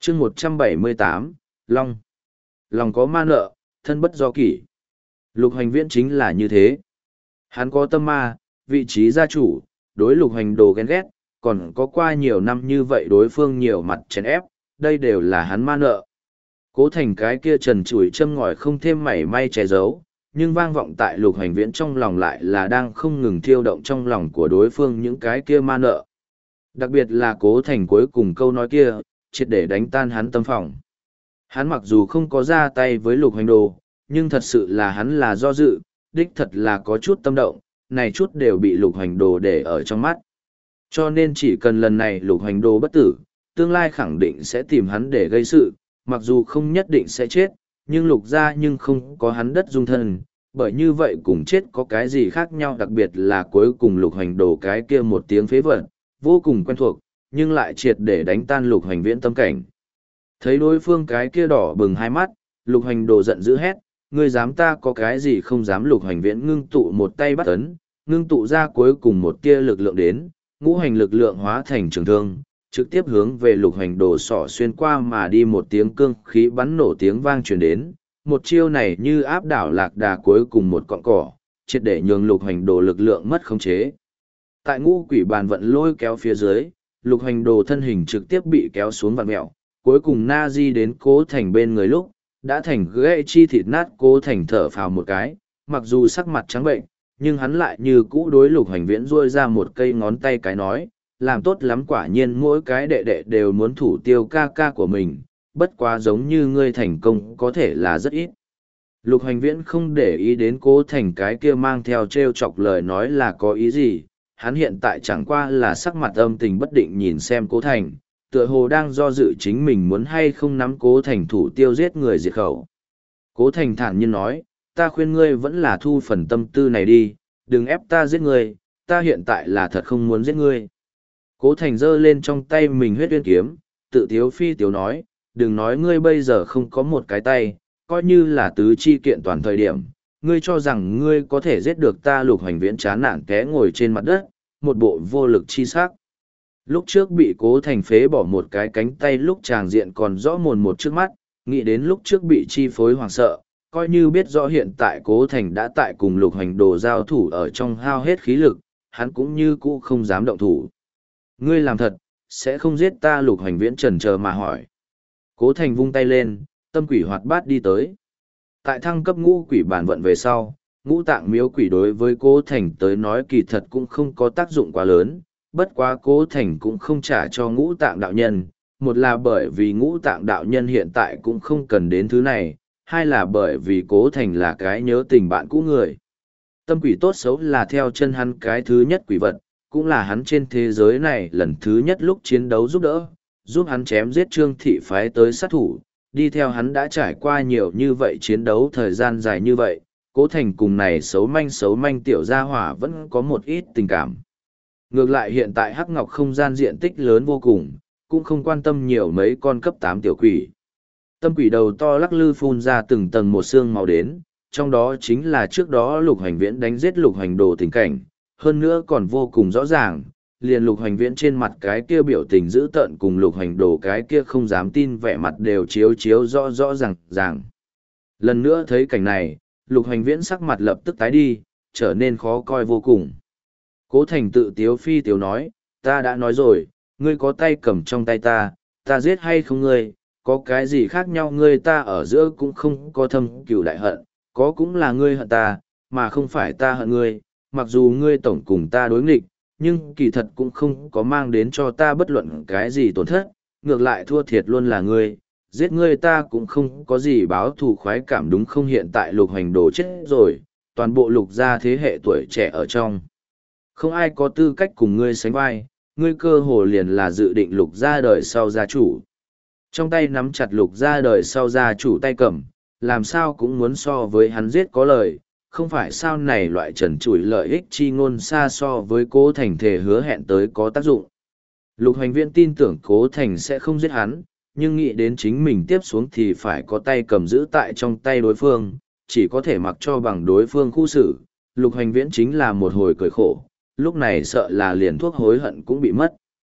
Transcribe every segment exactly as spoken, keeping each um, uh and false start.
chương một trăm bảy mươi tám, Long. Lòng có ma nợ, thân bất do kỷ. Lục Hoành Viễn chính là như thế. Hắn có tâm ma, vị trí gia chủ, đối Lục Hoành Đồ ghen ghét, còn có qua nhiều năm như vậy đối phương nhiều mặt chèn ép, đây đều là hắn ma nợ. Cố Thành cái kia trần trụi châm ngòi không thêm mảy may che giấu, nhưng vang vọng tại Lục Hoành Viễn trong lòng lại là đang không ngừng thiêu động trong lòng của đối phương những cái kia ma nợ. Đặc biệt là Cố Thành cuối cùng câu nói kia, triệt để đánh tan hắn tâm phòng. Hắn mặc dù không có ra tay với Lục Hoành Đồ, nhưng thật sự là hắn là do dự, đích thật là có chút tâm động, này chút đều bị Lục Hoành Đồ để ở trong mắt. Cho nên chỉ cần lần này Lục Hoành Đồ bất tử, tương lai khẳng định sẽ tìm hắn để gây sự, mặc dù không nhất định sẽ chết, nhưng Lục gia nhưng không có hắn đất dung thân, bởi như vậy cùng chết có cái gì khác nhau, đặc biệt là cuối cùng Lục Hoành Đồ cái kia một tiếng phế vật, vô cùng quen thuộc, nhưng lại triệt để đánh tan Lục Hoành Viễn tâm cảnh. Thấy đối phương cái kia đỏ bừng hai mắt, Lục Hoành Đồ giận dữ hét, ngươi dám ta có cái gì không dám. Lục Hoành Viễn ngưng tụ một tay bắt ấn, ngưng tụ ra cuối cùng một tia lực lượng đến, ngũ hành lực lượng hóa thành trường thương, trực tiếp hướng về Lục Hoành Đồ sỏ xuyên qua mà đi. Một tiếng cương khí bắn nổ tiếng vang truyền đến, một chiêu này như áp đảo lạc đà cuối cùng một cọng cỏ, triệt để nhường Lục Hoành Đồ lực lượng mất khống chế. Tại ngũ quỷ bàn vận lôi kéo phía dưới, Lục Hoành Đồ thân hình trực tiếp bị kéo xuống vặn mẹo, cuối cùng na di đến Cố Thành bên người lúc, đã thành gãy chi thịt nát. Cố Thành thở phào một cái, mặc dù sắc mặt trắng bệnh, nhưng hắn lại như cũ đối Lục Hoành Viễn duỗi ra một cây ngón tay cái nói, làm tốt lắm, quả nhiên mỗi cái đệ đệ đều muốn thủ tiêu ca ca của mình, bất quá giống như ngươi thành công có thể là rất ít. Lục Hoành Viễn không để ý đến Cố Thành cái kia mang theo trêu chọc lời nói là có ý gì, hắn hiện tại chẳng qua là sắc mặt âm tình bất định nhìn xem Cố Thành, tựa hồ đang do dự chính mình muốn hay không nắm Cố Thành thủ tiêu giết người diệt khẩu. Cố Thành thản nhiên nói, ta khuyên ngươi vẫn là thu phần tâm tư này đi, đừng ép ta giết ngươi, ta hiện tại là thật không muốn giết ngươi. Cố Thành giơ lên trong tay mình huyết uyên kiếm, tự tiếu phi tiếu nói, đừng nói ngươi bây giờ không có một cái tay, coi như là tứ chi kiện toàn thời điểm, ngươi cho rằng ngươi có thể giết được ta. Lục Hoành Viễn chán nản té ngồi trên mặt đất, một bộ vô lực chi sắc. Lúc trước bị Cố Thành phế bỏ một cái cánh tay lúc tràng diện còn rõ mồn một trước mắt, nghĩ đến lúc trước bị chi phối hoảng sợ, coi như biết rõ hiện tại Cố Thành đã tại cùng Lục Hoành Đồ giao thủ ở trong hao hết khí lực, hắn cũng như cũ không dám động thủ. Ngươi làm thật, sẽ không giết ta? Lục Hoành Viễn chần chờ mà hỏi. Cố Thành vung tay lên, tâm quỷ hoạt bát đi tới. Tại thăng cấp ngũ quỷ bản vận về sau, ngũ tạng miếu quỷ đối với Cố Thành tới nói kỳ thật cũng không có tác dụng quá lớn, bất quá Cố Thành cũng không trả cho ngũ tạng đạo nhân, một là bởi vì ngũ tạng đạo nhân hiện tại cũng không cần đến thứ này, hai là bởi vì Cố Thành là cái nhớ tình bạn cũ người. Tâm quỷ tốt xấu là theo chân hắn cái thứ nhất quỷ vật, cũng là hắn trên thế giới này lần thứ nhất lúc chiến đấu giúp đỡ, giúp hắn chém giết Trương Thị phái tới sát thủ, đi theo hắn đã trải qua nhiều như vậy chiến đấu thời gian dài như vậy, Cố Thành cùng này xấu manh xấu manh tiểu gia hỏa vẫn có một ít tình cảm. Ngược lại hiện tại Hắc Ngọc không gian diện tích lớn vô cùng, cũng không quan tâm nhiều mấy con cấp tám tiểu quỷ. Tâm quỷ đầu to lắc lư phun ra từng tầng một xương màu đến, trong đó chính là trước đó Lục Hoành Viễn đánh giết Lục Hoành Đồ tình cảnh, hơn nữa còn vô cùng rõ ràng, liền Lục Hoành Viễn trên mặt cái kia biểu tình dữ tợn cùng Lục Hoành Đồ cái kia không dám tin vẻ mặt đều chiếu chiếu rõ rõ ràng ràng. Lần nữa thấy cảnh này, Lục Hoành Viễn sắc mặt lập tức tái đi, trở nên khó coi vô cùng. Cố Thành tự tiếu phi tiếu nói, ta đã nói rồi, ngươi có tay cầm trong tay ta, ta giết hay không ngươi, có cái gì khác nhau? Ngươi ta ở giữa cũng không có thâm cừu đại hận, có cũng là ngươi hận ta, mà không phải ta hận ngươi, mặc dù ngươi tổng cùng ta đối nghịch, nhưng kỳ thật cũng không có mang đến cho ta bất luận cái gì tổn thất, ngược lại thua thiệt luôn là ngươi, giết ngươi ta cũng không có gì báo thù khoái cảm đúng không? Hiện tại Lục Hoành Đồ chết rồi, toàn bộ Lục gia thế hệ tuổi trẻ ở trong, không ai có tư cách cùng ngươi sánh vai, ngươi cơ hồ liền là dự định Lục gia đời sau gia chủ. Trong tay nắm chặt Lục gia đời sau gia chủ tay cầm, làm sao cũng muốn so với hắn giết có lời, không phải sao? Này loại trần trụi lợi ích chi ngôn xa so với Cố Thành thề hứa hẹn tới có tác dụng. Lục Hoành Viễn tin tưởng Cố Thành sẽ không giết hắn, nhưng nghĩ đến chính mình tiếp xuống thì phải có tay cầm giữ tại trong tay đối phương, chỉ có thể mặc cho bằng đối phương khu xử. Lục Hoành Viễn chính là một hồi cười khổ, lúc này sợ là liền thuốc hối hận cũng bị mất.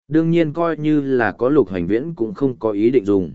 Đương nhiên coi như là có Lục Hoành Viễn cũng không có ý định dùng.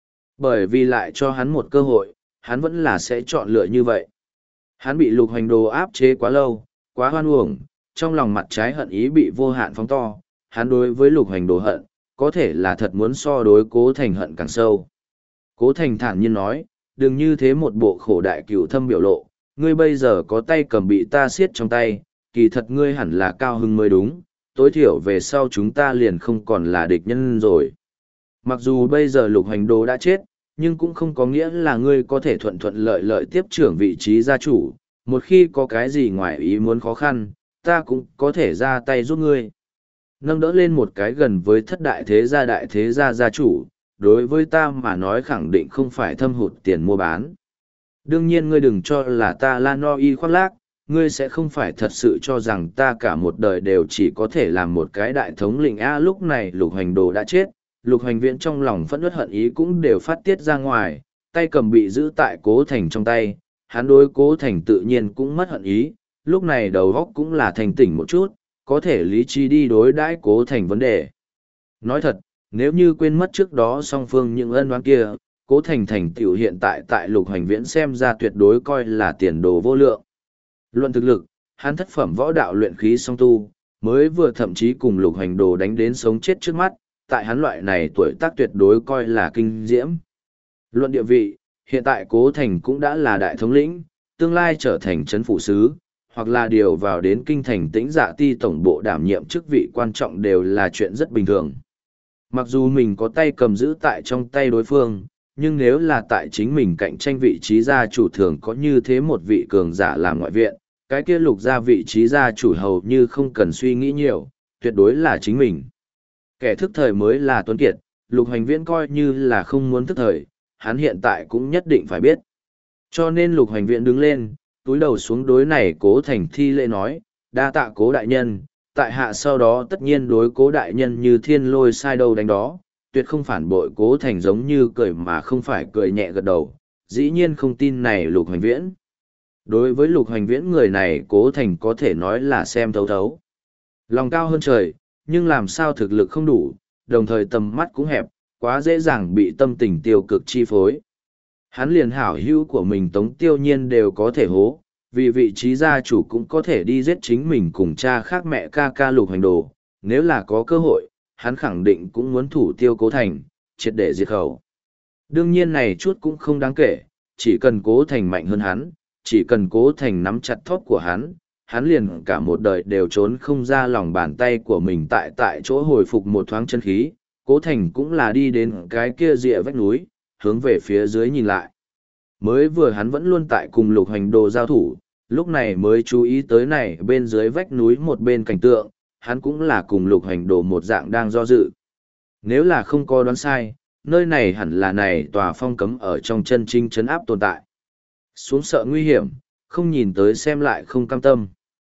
Bởi vì lại cho hắn một cơ hội, hắn vẫn là sẽ chọn lựa như vậy. Hắn bị Lục Hoành Đồ áp chế quá lâu, quá hoan uổng, trong lòng mặt trái hận ý bị vô hạn phóng to, hắn đối với Lục Hoành Đồ hận, có thể là thật muốn so đối Cố Thành hận càng sâu. Cố Thành thản nhiên nói, đừng như thế một bộ khổ đại cửu thâm biểu lộ, ngươi bây giờ có tay cầm bị ta siết trong tay, kỳ thật ngươi hẳn là cao hưng mới đúng, tối thiểu về sau chúng ta liền không còn là địch nhân rồi. Mặc dù bây giờ Lục Hoành Đồ đã chết, nhưng cũng không có nghĩa là ngươi có thể thuận thuận lợi lợi tiếp trưởng vị trí gia chủ, một khi có cái gì ngoài ý muốn khó khăn, ta cũng có thể ra tay giúp ngươi. Nâng đỡ lên một cái gần với thất đại thế gia đại thế gia gia chủ, đối với ta mà nói khẳng định không phải thâm hụt tiền mua bán. Đương nhiên ngươi đừng cho là ta la no y khoác lác, ngươi sẽ không phải thật sự cho rằng ta cả một đời đều chỉ có thể làm một cái đại thống lĩnh A. Lúc này Lục Hoành Đồ đã chết, Lục Hoành Viễn trong lòng phẫn uất hận ý cũng đều phát tiết ra ngoài, tay cầm bị giữ tại Cố Thành trong tay, hắn đối Cố Thành tự nhiên cũng mất hận ý, lúc này đầu óc cũng là thành tỉnh một chút, có thể lý trí đi đối đãi Cố Thành vấn đề. Nói thật, nếu như quên mất trước đó song phương những ân oán kia, Cố Thành thành tựu hiện tại tại Lục Hoành Viễn xem ra tuyệt đối coi là tiền đồ vô lượng. Luận thực lực, hắn thất phẩm võ đạo luyện khí song tu, mới vừa thậm chí cùng Lục Hoành Đồ đánh đến sống chết trước mắt, tại hắn loại này tuổi tác tuyệt đối coi là kinh diễm. Luận địa vị, hiện tại Cố Thành cũng đã là đại thống lĩnh, tương lai trở thành trấn phủ sứ, hoặc là điều vào đến kinh thành Tĩnh Dạ Ti tổng bộ đảm nhiệm chức vị quan trọng đều là chuyện rất bình thường. Mặc dù mình có tay cầm giữ tại trong tay đối phương, nhưng nếu là tại chính mình cạnh tranh vị trí gia chủ thường có như thế một vị cường giả làm ngoại viện, cái kia Lục gia vị trí gia chủ hầu như không cần suy nghĩ nhiều, tuyệt đối là chính mình. Kẻ thức thời mới là tuấn kiệt, Lục Hoành Viễn coi như là không muốn thức thời, hắn hiện tại cũng nhất định phải biết. Cho nên Lục Hoành Viễn đứng lên, túi đầu xuống đối này Cố Thành thi lễ nói, đa tạ Cố đại nhân, tại hạ sau đó tất nhiên đối Cố đại nhân như thiên lôi sai đâu đánh đó, tuyệt không phản bội. Cố Thành giống như cười mà không phải cười nhẹ gật đầu, dĩ nhiên không tin này Lục Hoành Viễn. Đối với Lục Hoành Viễn người này Cố Thành có thể nói là xem thấu thấu. Lòng cao hơn trời, nhưng làm sao thực lực không đủ, đồng thời tầm mắt cũng hẹp, quá dễ dàng bị tâm tình tiêu cực chi phối. Hắn liền hảo hữu của mình Tống Tiêu Nhiên đều có thể hố, vì vị trí gia chủ cũng có thể đi giết chính mình cùng cha khác mẹ ca ca Lục Hoành Đồ, nếu là có cơ hội, hắn khẳng định cũng muốn thủ tiêu Cố Thành, triệt để diệt khẩu. Đương nhiên này chút cũng không đáng kể, chỉ cần Cố Thành mạnh hơn hắn, chỉ cần Cố Thành nắm chặt thóp của hắn, hắn liền cả một đời đều trốn không ra lòng bàn tay của mình tại tại chỗ hồi phục một thoáng chân khí. Cố Thành cũng là đi đến cái kia rìa vách núi, hướng về phía dưới nhìn lại. Mới vừa hắn vẫn luôn tại cùng Lục Hoành Đồ giao thủ, lúc này mới chú ý tới này bên dưới vách núi một bên cảnh tượng, hắn cũng là cùng Lục Hoành Đồ một dạng đang do dự. Nếu là không có đoán sai, nơi này hẳn là này tòa phong cấm ở trong chân chính trấn áp tồn tại. Xuống sợ nguy hiểm, không nhìn tới xem lại không cam tâm.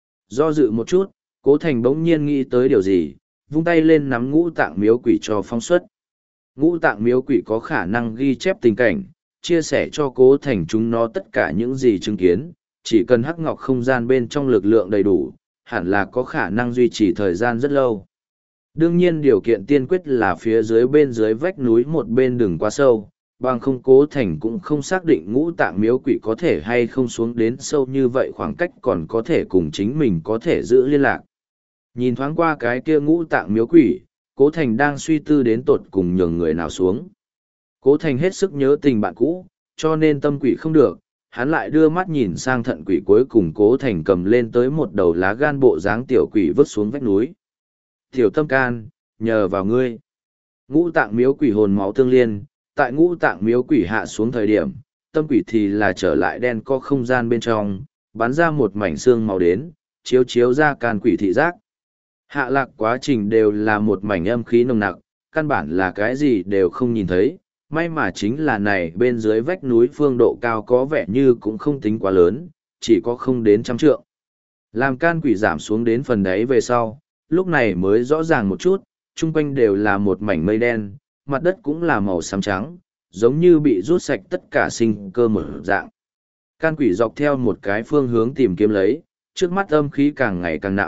Do dự một chút, Cố Thành bỗng nhiên nghĩ tới điều gì, vung tay lên nắm ngũ tạng miếu quỷ cho phóng xuất. Ngũ tạng miếu quỷ có khả năng ghi chép tình cảnh, chia sẻ cho Cố Thành chúng nó tất cả những gì chứng kiến, chỉ cần hắc ngọc không gian bên trong lực lượng đầy đủ, hẳn là có khả năng duy trì thời gian rất lâu. Đương nhiên điều kiện tiên quyết là phía dưới bên dưới vách núi một bên đừng quá sâu, bằng không Cố Thành cũng không xác định ngũ tạng miếu quỷ có thể hay không xuống đến sâu như vậy, khoảng cách còn có thể cùng chính mình có thể giữ liên lạc. Nhìn thoáng qua cái kia ngũ tạng miếu quỷ, Cố Thành đang suy tư đến tột cùng nhường người nào xuống. Cố Thành hết sức nhớ tình bạn cũ, cho nên tâm quỷ không được, hắn lại đưa mắt nhìn sang thận quỷ, cuối cùng Cố Thành cầm lên tới một đầu lá gan bộ dáng tiểu quỷ vứt xuống vách núi. Tiểu tâm can, nhờ vào ngươi. Ngũ tạng miếu quỷ hồn máu tương liên, tại ngũ tạng miếu quỷ hạ xuống thời điểm, tâm quỷ thì là trở lại đen có không gian bên trong, bắn ra một mảnh xương màu đến, chiếu chiếu ra can quỷ thị giác. Hạ lạc quá trình đều là một mảnh âm khí nồng nặc, căn bản là cái gì đều không nhìn thấy, may mà chính là này bên dưới vách núi phương độ cao có vẻ như cũng không tính quá lớn, chỉ có không đến trăm trượng. Làm can quỷ giảm xuống đến phần đáy về sau, lúc này mới rõ ràng một chút, chung quanh đều là một mảnh mây đen, mặt đất cũng là màu xám trắng, giống như bị rút sạch tất cả sinh cơ mở dạng. Can quỷ dọc theo một cái phương hướng tìm kiếm lấy, trước mắt âm khí càng ngày càng nặng,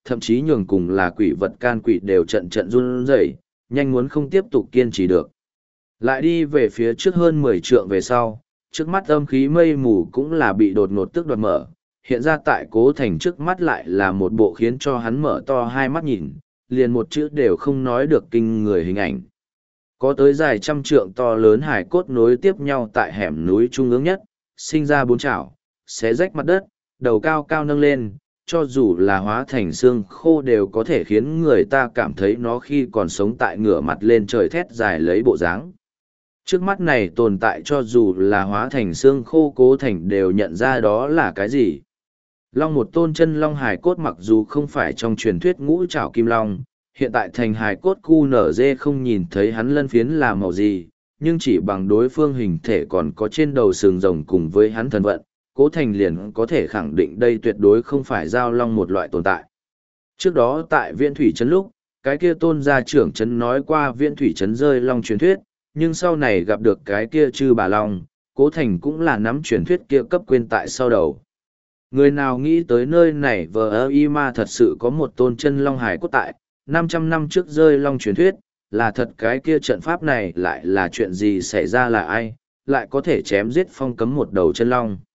thậm chí nhường cùng là quỷ vật can quỷ đều trận trận run rẩy, nhanh muốn không tiếp tục kiên trì được. Lại đi về phía trước hơn mười trượng về sau, trước mắt âm khí mây mù cũng là bị đột ngột tức đoạt mở, hiện ra tại Cố Thành trước mắt lại là một bộ khiến cho hắn mở to hai mắt nhìn, liền một chữ đều không nói được kinh người hình ảnh. Có tới dài trăm trượng to lớn hải cốt nối tiếp nhau tại hẻm núi trung ương nhất, sinh ra bốn chảo, xé rách mặt đất, đầu cao cao nâng lên, cho dù là hóa thành xương khô đều có thể khiến người ta cảm thấy nó khi còn sống tại ngửa mặt lên trời thét dài lấy bộ dáng. Trước mắt này tồn tại cho dù là hóa thành xương khô Cố Thành đều nhận ra đó là cái gì. Long một tôn chân long hài cốt mặc dù không phải trong truyền thuyết ngũ trảo kim long, hiện tại thành hài cốt cu nở dê không nhìn thấy hắn lân phiến là màu gì, nhưng chỉ bằng đối phương hình thể còn có trên đầu sừng rồng cùng với hắn thần vận, Cố Thành liền có thể khẳng định đây tuyệt đối không phải giao long một loại tồn tại. Trước đó tại Viễn Thủy Trấn lúc, cái kia tôn gia trưởng trấn nói qua Viễn Thủy Trấn rơi long truyền thuyết, nhưng sau này gặp được cái kia chư bà long, Cố Thành cũng là nắm truyền thuyết kia cấp quên tại sau đầu. Người nào nghĩ tới nơi này vờ ơ y ma thật sự có một tôn chân long hải cốt tại, năm trăm năm trước rơi long truyền thuyết, là thật cái kia trận pháp này lại là chuyện gì xảy ra là ai, lại có thể chém giết phong cấm một đầu chân long.